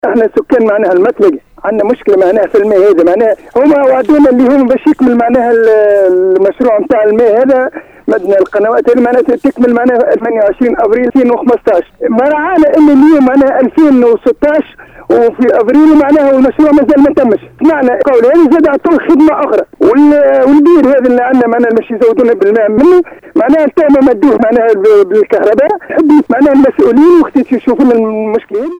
احنا سكان معناها المطلق عندنا مشكله معناها في الماء هذا، معناها هما وعدونا اللي هم باش يكمل معناها المشروع نتاع الماء هذا، مدنا القنوات هذه معناها تكمل معناها 28 ابريل 2015. ما رعانا ان اليوم معناها 2016 وفي ابريل معناها المشروع مازال ما تمش. سمعنا قول هذا زاد عطوا خدمه اخرى، والبير هذا اللي عندنا معناها باش يزودونا بالماء منه معناها تا ما مدوه معناها بالكهرباء. حبيت معناها المسؤولين وقت يشوفوا لنا المشكلين.